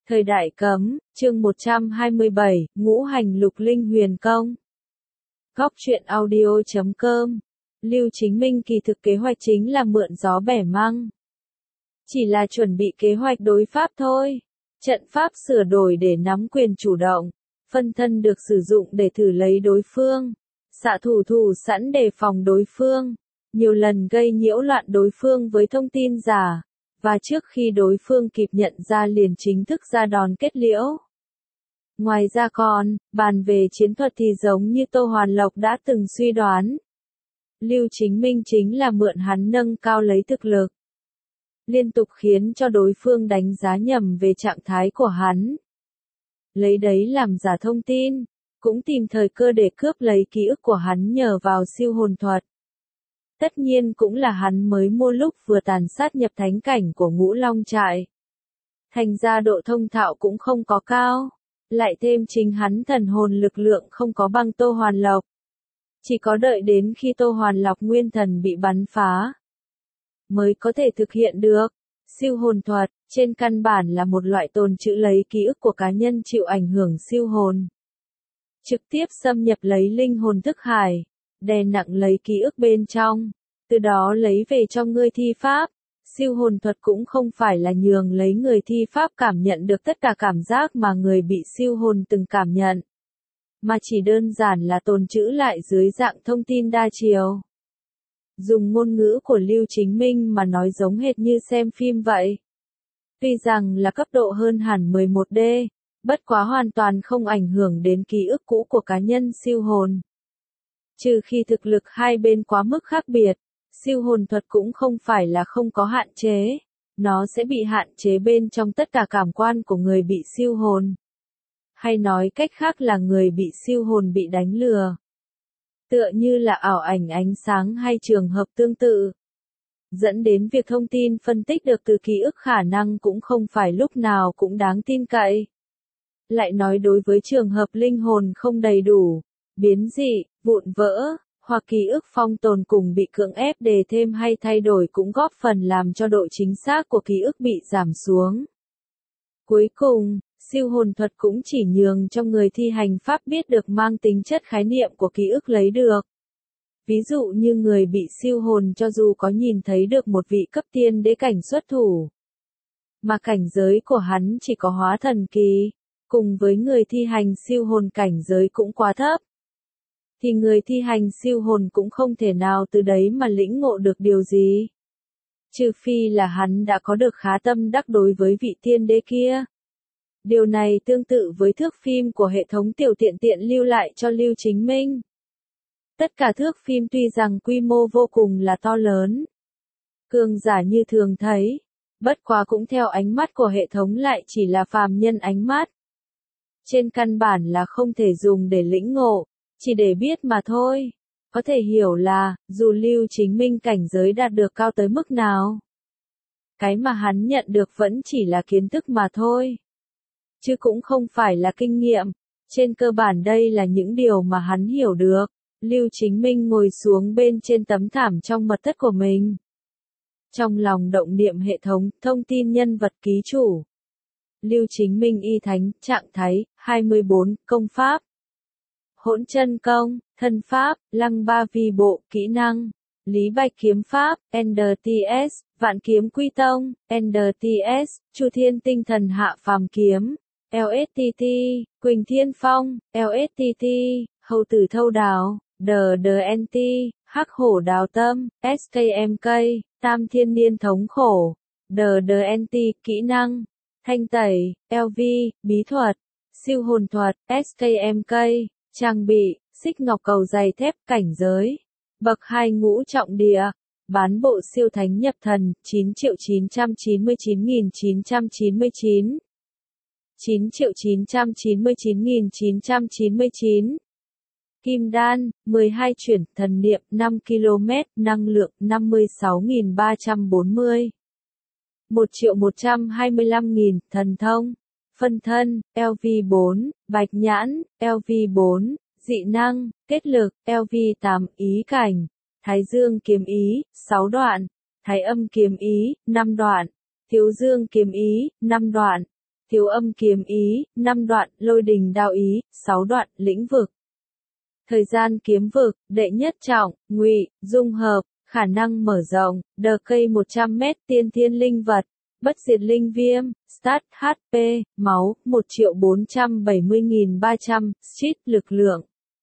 Thời đại cấm, chương 127, Ngũ hành lục linh huyền công. Góc truyện audio.com. Lưu Chính Minh kỳ thực kế hoạch chính là mượn gió bẻ măng. Chỉ là chuẩn bị kế hoạch đối pháp thôi. Trận pháp sửa đổi để nắm quyền chủ động. Phân thân được sử dụng để thử lấy đối phương. Xạ thủ thủ sẵn đề phòng đối phương. Nhiều lần gây nhiễu loạn đối phương với thông tin giả. Và trước khi đối phương kịp nhận ra liền chính thức ra đòn kết liễu. Ngoài ra còn, bàn về chiến thuật thì giống như Tô Hoàn Lộc đã từng suy đoán. Lưu Chính Minh chính là mượn hắn nâng cao lấy thực lực. Liên tục khiến cho đối phương đánh giá nhầm về trạng thái của hắn. Lấy đấy làm giả thông tin, cũng tìm thời cơ để cướp lấy ký ức của hắn nhờ vào siêu hồn thuật. Tất nhiên cũng là hắn mới mua lúc vừa tàn sát nhập thánh cảnh của Ngũ Long Trại. Thành ra độ thông thạo cũng không có cao. Lại thêm chính hắn thần hồn lực lượng không có bằng Tô Hoàn Lộc. Chỉ có đợi đến khi Tô Hoàn Lộc nguyên thần bị bắn phá, mới có thể thực hiện được. Siêu hồn thuật, trên căn bản là một loại tồn trữ lấy ký ức của cá nhân chịu ảnh hưởng siêu hồn. Trực tiếp xâm nhập lấy linh hồn thức hải. Đè nặng lấy ký ức bên trong, từ đó lấy về cho người thi pháp. Siêu hồn thuật cũng không phải là nhường lấy người thi pháp cảm nhận được tất cả cảm giác mà người bị siêu hồn từng cảm nhận, mà chỉ đơn giản là tồn trữ lại dưới dạng thông tin đa chiều. Dùng ngôn ngữ của Lưu Chính Minh mà nói giống hệt như xem phim vậy. Tuy rằng là cấp độ hơn hẳn 11D, bất quá hoàn toàn không ảnh hưởng đến ký ức cũ của cá nhân siêu hồn. Trừ khi thực lực hai bên quá mức khác biệt, siêu hồn thuật cũng không phải là không có hạn chế. Nó sẽ bị hạn chế bên trong tất cả cảm quan của người bị siêu hồn. Hay nói cách khác là người bị siêu hồn bị đánh lừa. Tựa như là ảo ảnh ánh sáng hay trường hợp tương tự. Dẫn đến việc thông tin phân tích được từ ký ức khả năng cũng không phải lúc nào cũng đáng tin cậy. Lại nói đối với trường hợp linh hồn không đầy đủ, biến dị, vụn vỡ, hoặc ký ức phong tồn cùng bị cưỡng ép đề thêm hay thay đổi cũng góp phần làm cho độ chính xác của ký ức bị giảm xuống. Cuối cùng, siêu hồn thuật cũng chỉ nhường cho người thi hành pháp biết được mang tính chất khái niệm của ký ức lấy được. Ví dụ như người bị siêu hồn cho dù có nhìn thấy được một vị cấp tiên đế cảnh xuất thủ, mà cảnh giới của hắn chỉ có hóa thần kỳ, cùng với người thi hành siêu hồn cảnh giới cũng quá thấp, thì người thi hành siêu hồn cũng không thể nào từ đấy mà lĩnh ngộ được điều gì. Trừ phi là hắn đã có được khá tâm đắc đối với vị tiên đế kia. Điều này tương tự với thước phim của hệ thống tiểu tiện tiện lưu lại cho Lưu Chính Minh. Tất cả thước phim tuy rằng quy mô vô cùng là to lớn, cường giả như thường thấy, bất quá cũng theo ánh mắt của hệ thống lại chỉ là phàm nhân ánh mắt. Trên căn bản là không thể dùng để lĩnh ngộ, chỉ để biết mà thôi. Có thể hiểu là, dù Lưu Chính Minh cảnh giới đạt được cao tới mức nào, cái mà hắn nhận được vẫn chỉ là kiến thức mà thôi, chứ cũng không phải là kinh nghiệm. Trên cơ bản đây là những điều mà hắn hiểu được. Lưu Chính Minh ngồi xuống bên trên tấm thảm trong mật thất của mình. Trong lòng động niệm hệ thống, thông tin nhân vật ký chủ. Lưu Chính Minh y thánh, trạng thái, 24, công pháp. Hỗn chân công, thân pháp, lăng ba vi bộ, kỹ năng. Lý Bạch kiếm pháp, NDTS, vạn kiếm quy tông, NDTS, Chu Thiên tinh thần hạ phàm kiếm, LSTT, Quỳnh Thiên phong, LSTT, Hầu tử thâu đào, DDNT, Hắc hổ đào tâm, SKMK, Tam thiên niên thống khổ, DDNT, kỹ năng, thanh tẩy, LV, bí thuật, siêu hồn thuật, SKMK, trang bị, xích ngọc cầu dày thép, cảnh giới, bậc 2 ngũ trọng địa, bán bộ siêu thánh nhập thần, 9.999.999, 9.999.999, kim đan, 12 chuyển, thần niệm, 5 km, năng lượng, 56.340, 1.125.000, thần thông, phân thân, LV4, bạch nhãn, LV4, dị năng, kết lực, LV8, ý cảnh, thái dương kiếm ý, 6 đoạn, thái âm kiếm ý, 5 đoạn, thiếu dương kiếm ý, 5 đoạn, thiếu âm kiếm ý, 5 đoạn, lôi đình đao ý, 6 đoạn, lĩnh vực. Thời gian kiếm vực, đệ nhất trọng, ngụy, dung hợp, khả năng mở rộng, đờ cây 100m, tiên thiên linh vật, bất diệt linh viêm, stat, HP, máu, 1.470.300, cheat, lực lượng,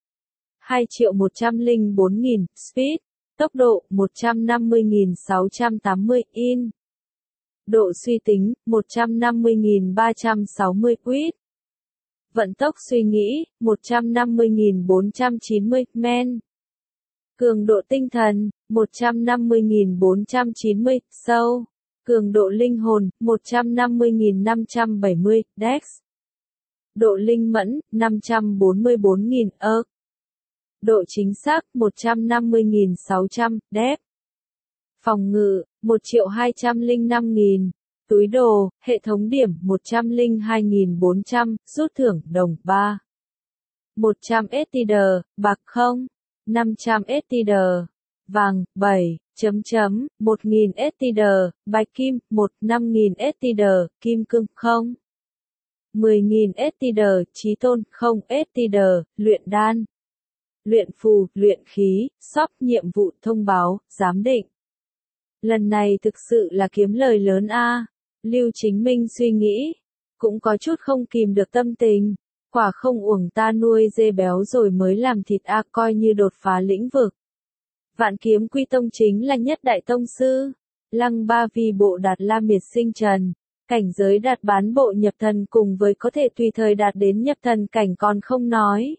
2.104.000, speed, tốc độ, 150.680, in. Độ suy tính, 150.360, quýt. Vận tốc suy nghĩ, 150.490, men. Cường độ tinh thần, 150.490, sâu. Cường độ linh hồn, 150.570, dex. Độ linh mẫn, 544.000, ơ. Độ chính xác, 150.600, depth. Phòng ngự, 1.205.000. Túi đồ, hệ thống điểm, 102.400, rút thưởng, đồng 3. 100 STD, bạc 0. 500 STD, vàng, 7, 1.000 STD, bạch kim, 5.000 STD, kim cương, 0. 10.000 STD, chí tôn, 0 STD, luyện đan. Luyện phù, luyện khí, shop, nhiệm vụ thông báo, giám định. Lần này thực sự là kiếm lời lớn a. Lưu Chính Minh suy nghĩ, cũng có chút không kìm được tâm tình, quả không uổng ta nuôi dê béo rồi mới làm thịt a, coi như đột phá lĩnh vực. Vạn kiếm quy tông chính là nhất đại tông sư, lăng ba vi bộ đạt la miệt sinh trần, cảnh giới đạt bán bộ nhập thần cùng với có thể tùy thời đạt đến nhập thần cảnh còn không nói.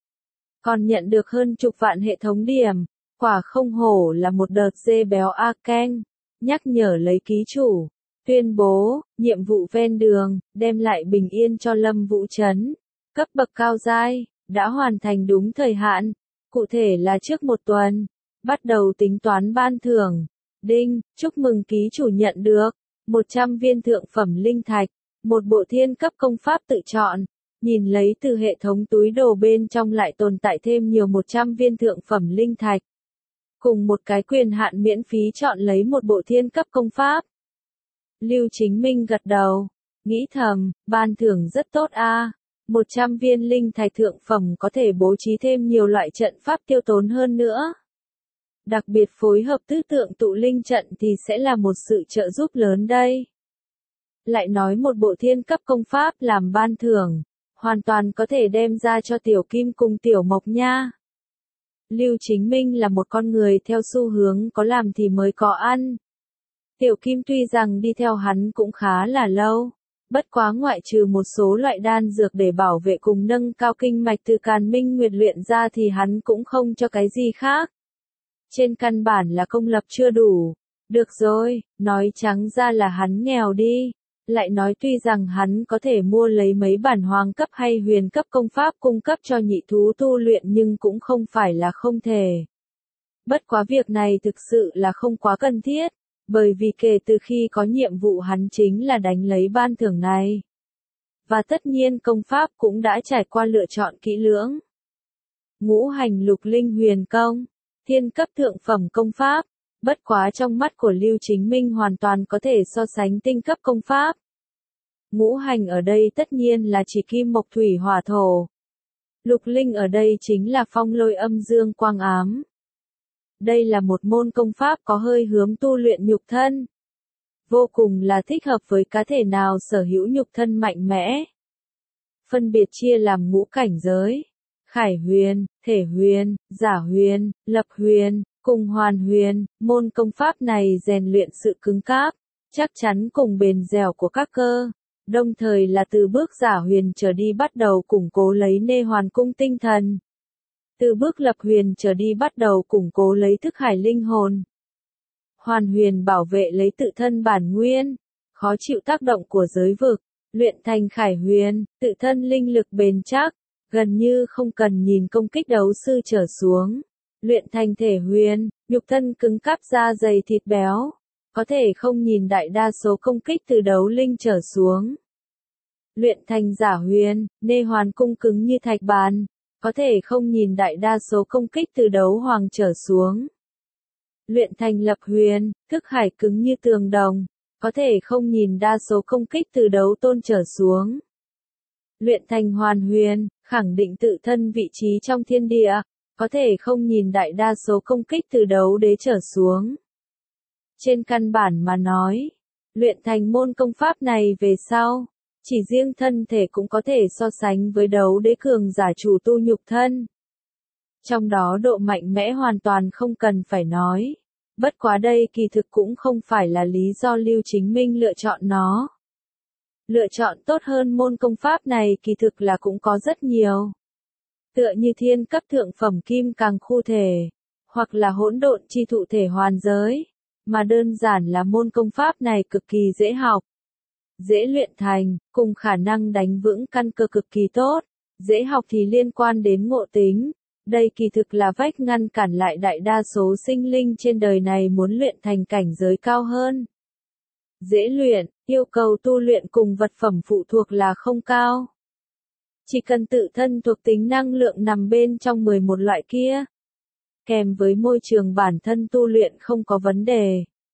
Còn nhận được hơn chục vạn hệ thống điểm, quả không hổ là một đợt dê béo a keng, nhắc nhở lấy ký chủ. Tuyên bố, nhiệm vụ ven đường, đem lại bình yên cho Lâm Vũ Trấn. Cấp bậc cao giai, đã hoàn thành đúng thời hạn, cụ thể là trước 1 tuần. Bắt đầu tính toán ban thưởng. Đinh, chúc mừng ký chủ nhận được 100 viên thượng phẩm linh thạch, một bộ thiên cấp công pháp tự chọn. Nhìn lấy từ hệ thống túi đồ bên trong lại tồn tại thêm nhiều 100 viên thượng phẩm linh thạch. Cùng một cái quyền hạn miễn phí chọn lấy một bộ thiên cấp công pháp. Lưu Chính Minh gật đầu, nghĩ thầm, ban thưởng rất tốt a. 100 viên linh thạch thượng phẩm có thể bố trí thêm nhiều loại trận pháp tiêu tốn hơn nữa. Đặc biệt phối hợp tứ tượng tụ linh trận thì sẽ là một sự trợ giúp lớn đây. Lại nói một bộ thiên cấp công pháp làm ban thưởng, hoàn toàn có thể đem ra cho Tiểu Kim cùng Tiểu Mộc nha. Lưu Chính Minh là một con người theo xu hướng có làm thì mới có ăn. Tiểu Kim tuy rằng đi theo hắn cũng khá là lâu, bất quá ngoại trừ một số loại đan dược để bảo vệ cùng nâng cao kinh mạch từ Càn Minh Nguyệt luyện ra thì hắn cũng không cho cái gì khác. Trên căn bản là công lập chưa đủ. Được rồi, nói trắng ra là hắn nghèo đi. Lại nói tuy rằng hắn có thể mua lấy mấy bản hoàng cấp hay huyền cấp công pháp cung cấp cho nhị thú tu luyện nhưng cũng không phải là không thể. Bất quá việc này thực sự là không quá cần thiết, bởi vì kể từ khi có nhiệm vụ hắn chính là đánh lấy ban thưởng này. Và tất nhiên công pháp cũng đã trải qua lựa chọn kỹ lưỡng. Ngũ hành lục linh huyền công, thiên cấp thượng phẩm công pháp, bất quá trong mắt của Lưu Chính Minh hoàn toàn có thể so sánh tinh cấp công pháp. Ngũ hành ở đây tất nhiên là chỉ kim mộc thủy hỏa thổ. Lục linh ở đây chính là phong lôi âm dương quang ám. Đây là một môn công pháp có hơi hướng tu luyện nhục thân. Vô cùng là thích hợp với cá thể nào sở hữu nhục thân mạnh mẽ. Phân biệt chia làm ngũ cảnh giới. Khải huyền, thể huyền, giả huyền, lập huyền, cùng hoàn huyền. Môn công pháp này rèn luyện sự cứng cáp, chắc chắn cùng bền dẻo của các cơ. Đồng thời là từ bước giả huyền trở đi bắt đầu củng cố lấy nê hoàn cung tinh thần. Từ bước lập huyền trở đi bắt đầu củng cố lấy thức hải linh hồn. Hoàn huyền bảo vệ lấy tự thân bản nguyên, khó chịu tác động của giới vực, luyện thành khải huyền, tự thân linh lực bền chắc, gần như không cần nhìn công kích đấu sư trở xuống. Luyện thành thể huyền, nhục thân cứng cáp da dày thịt béo, có thể không nhìn đại đa số công kích từ đấu linh trở xuống. Luyện thành giả huyền, nê hoàn cung cứng như thạch bàn, có thể không nhìn đại đa số công kích từ đấu hoàng trở xuống. Luyện thành lập huyền, thức hải cứng như tường đồng, có thể không nhìn đa số công kích từ đấu tôn trở xuống. Luyện thành hoàn huyền, khẳng định tự thân vị trí trong thiên địa, có thể không nhìn đại đa số công kích từ đấu đế trở xuống. Trên căn bản mà nói, luyện thành môn công pháp này về sau, chỉ riêng thân thể cũng có thể so sánh với đấu đế cường giả chủ tu nhục thân. Trong đó độ mạnh mẽ hoàn toàn không cần phải nói. Bất quá đây kỳ thực cũng không phải là lý do Lưu Chính Minh lựa chọn nó. Lựa chọn tốt hơn môn công pháp này kỳ thực là cũng có rất nhiều. Tựa như thiên cấp thượng phẩm kim càng khu thể, hoặc là hỗn độn chi thụ thể hoàn giới, mà đơn giản là môn công pháp này cực kỳ dễ học, dễ luyện thành, cùng khả năng đánh vững căn cơ cực kỳ tốt. Dễ học thì liên quan đến ngộ tính. Đây kỳ thực là vách ngăn cản lại đại đa số sinh linh trên đời này muốn luyện thành cảnh giới cao hơn. Dễ luyện, yêu cầu tu luyện cùng vật phẩm phụ thuộc là không cao. Chỉ cần tự thân thuộc tính năng lượng nằm bên trong 11 loại kia, kèm với môi trường bản thân tu luyện không có vấn đề.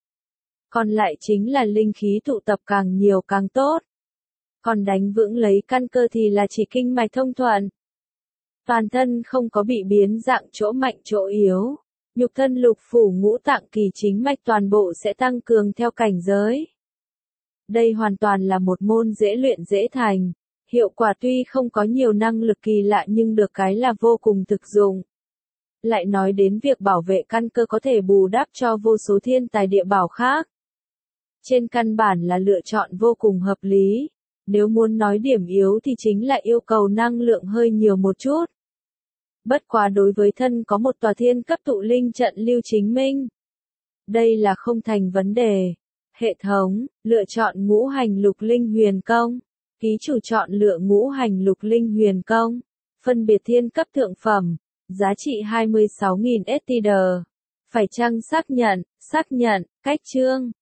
Còn lại chính là linh khí tụ tập càng nhiều càng tốt. Còn đánh vững lấy căn cơ thì là chỉ kinh mạch thông thuận. Toàn thân không có bị biến dạng chỗ mạnh chỗ yếu. Nhục thân lục phủ ngũ tạng kỳ chính mạch toàn bộ sẽ tăng cường theo cảnh giới. Đây hoàn toàn là một môn dễ luyện dễ thành. Hiệu quả tuy không có nhiều năng lực kỳ lạ nhưng được cái là vô cùng thực dụng. Lại nói đến việc bảo vệ căn cơ có thể bù đắp cho vô số thiên tài địa bảo khác. Trên căn bản là lựa chọn vô cùng hợp lý. Nếu muốn nói điểm yếu thì chính là yêu cầu năng lượng hơi nhiều một chút. Bất quá đối với thân có một tòa thiên cấp tụ linh trận Lưu Chính Minh, đây là không thành vấn đề. Hệ thống, lựa chọn ngũ hành lục linh huyền công. Ký chủ chọn lựa ngũ hành lục linh huyền công. Phân biệt thiên cấp thượng phẩm. Giá trị 26.000 STD. Phải chăng xác nhận, cách chương.